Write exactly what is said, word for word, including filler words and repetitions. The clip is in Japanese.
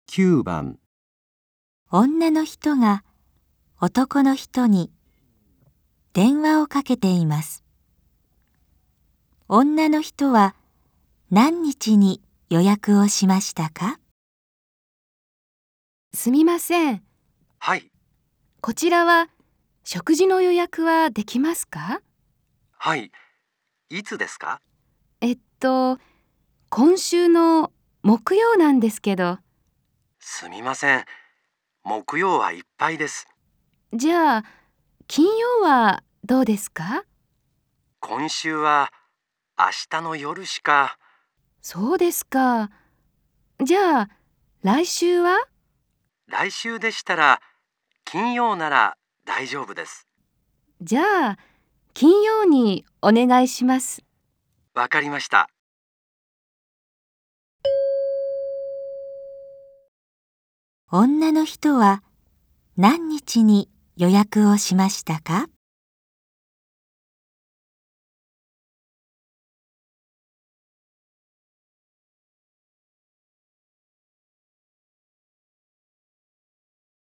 きゅうばん、 女の人が男の人に電話をかけています。女の人は何日に予約をしましたか？ すみません。 はい、 こちらは食事の予約はできますか？ はい、いつですか？ えっと、今週の木曜なんですけど。 すみません。木曜はいっぱいです。 じゃあ、金曜はどうですか？ 今週は明日の夜しか。 そうですか。じゃあ、来週は？ 来週でしたら金曜なら大丈夫です。 じゃあ、金曜にお願いします。 わかりました。 女の人は何日に予約をしましたか？